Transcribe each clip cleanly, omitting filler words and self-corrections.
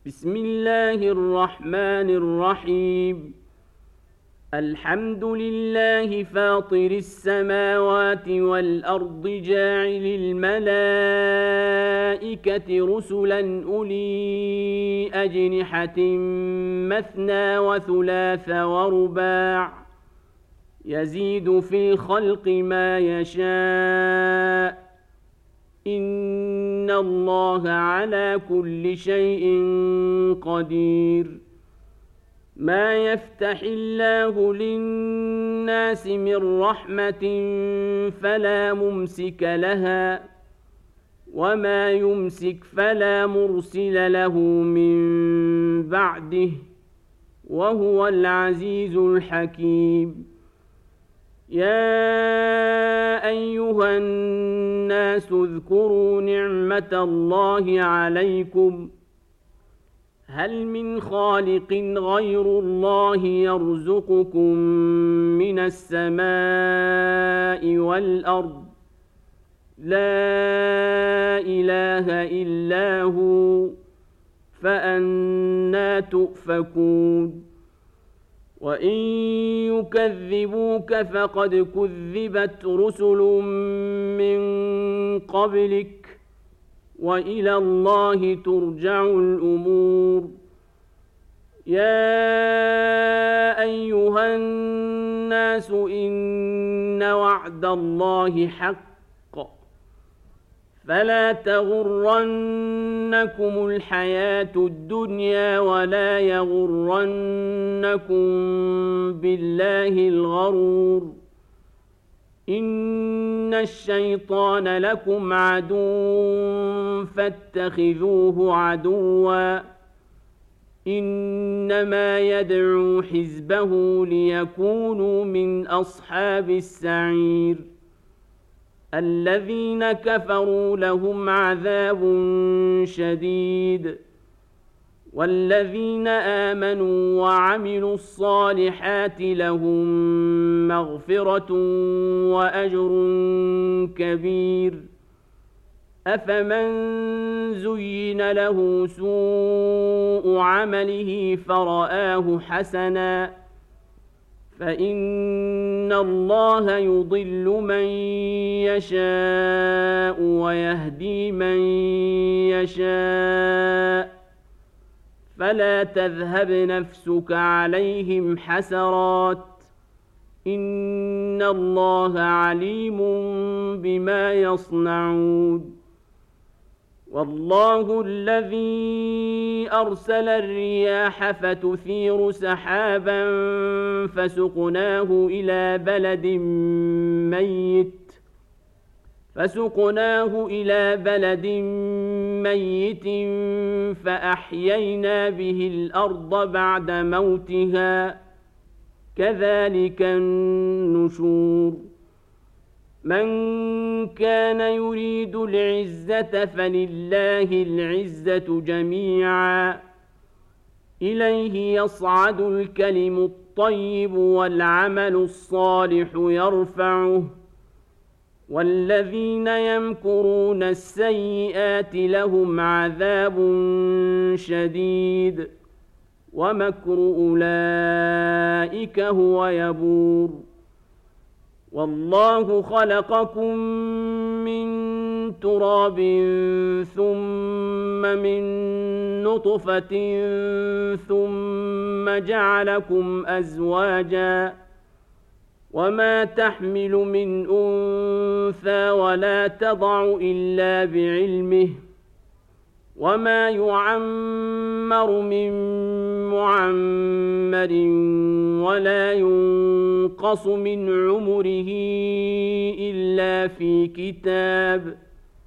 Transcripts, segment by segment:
بسم الله الرحمن الرحيم. الحمد لله فاطر السماوات والأرض جاعل الملائكة رسلا أولي أجنحة مثنى وثلاث ورباع يزيد في الخلق ما يشاء إن الله على كل شيء قدير. ما يفتح الله للناس من رحمة فلا ممسك لها وما يمسك فلا مرسل له من بعده وهو العزيز الحكيم. يا أيها الناس اذكروا نعمة الله عليكم هل من خالق غير الله يرزقكم من السماء والأرض لا إله إلا هو فأنى تؤفكون. وإن يكذبوك فقد كذبت رسل من قبلك وإلى الله ترجع الأمور. يا أيها الناس إن وعد الله حق فلا تغرنكم الحياة الدنيا ولا يغرنكم بالله الغرور. إن الشيطان لكم عدو فاتخذوه عدوا إنما يدعو حزبه ليكونوا من أصحاب السعير. الذين كفروا لهم عذاب شديد والذين آمنوا وعملوا الصالحات لهم مغفرة وأجر كبير. أفمن زين له سوء عمله فرآه حسنا فإن الله يضل من يشاء ويهدي من يشاء فلا تذهب نفسك عليهم حسرات إن الله عليم بما يصنعون. والله الذي أرسل الرياح فتثير سحابا فسقناه إلى بلد ميت فأحيينا به الأرض بعد موتها كذلك النشور. من كان يريد العزة فلله العزة جميعا إليه يصعد الكلم الطيب والعمل الصالح يرفعه والذين يمكرون السيئات لهم عذاب شديد ومكر أولئك هو يبور. والله خلقكم من تراب ثم من نطفة ثم جعلكم أزواجا وما تحمل من أنثى ولا تضع إلا بعلمه وما يعمر من معمر ولا ينقص من عمره إلا في كتاب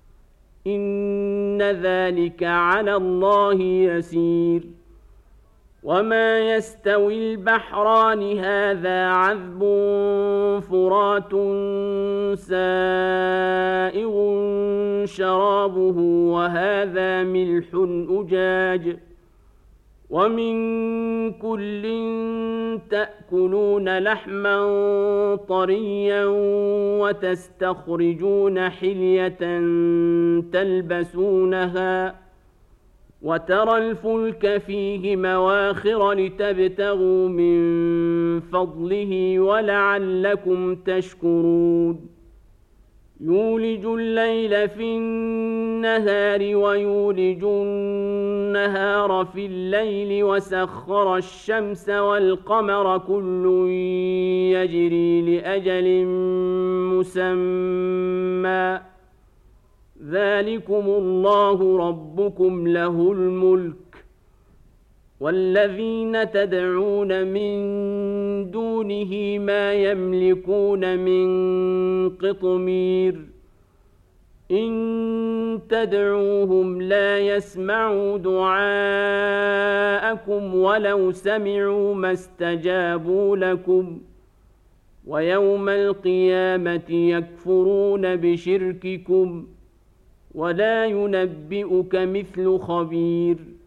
إن ذلك على الله يسير. وما يستوي البحران هذا عذب فرات سائغ شرابه وهذا ملح أجاج ومن كل تأكلون لحما طريا وتستخرجون حلية تلبسونها وترى الفلك فيه مواخر لتبتغوا من فضله ولعلكم تشكرون يولج الليل في النهار ويولج النهار في الليل وسخر الشمس والقمر كل يجري لأجل مسمى ذلكم الله ربكم له الملك والذين تدعون من دونه ما يملكون من قطمير إن تدعوهم لا يسمعوا دعاءكم ولو سمعوا ما استجابوا لكم ويوم القيامة يكفرون بشرككم ولا ينبئك مثل خبير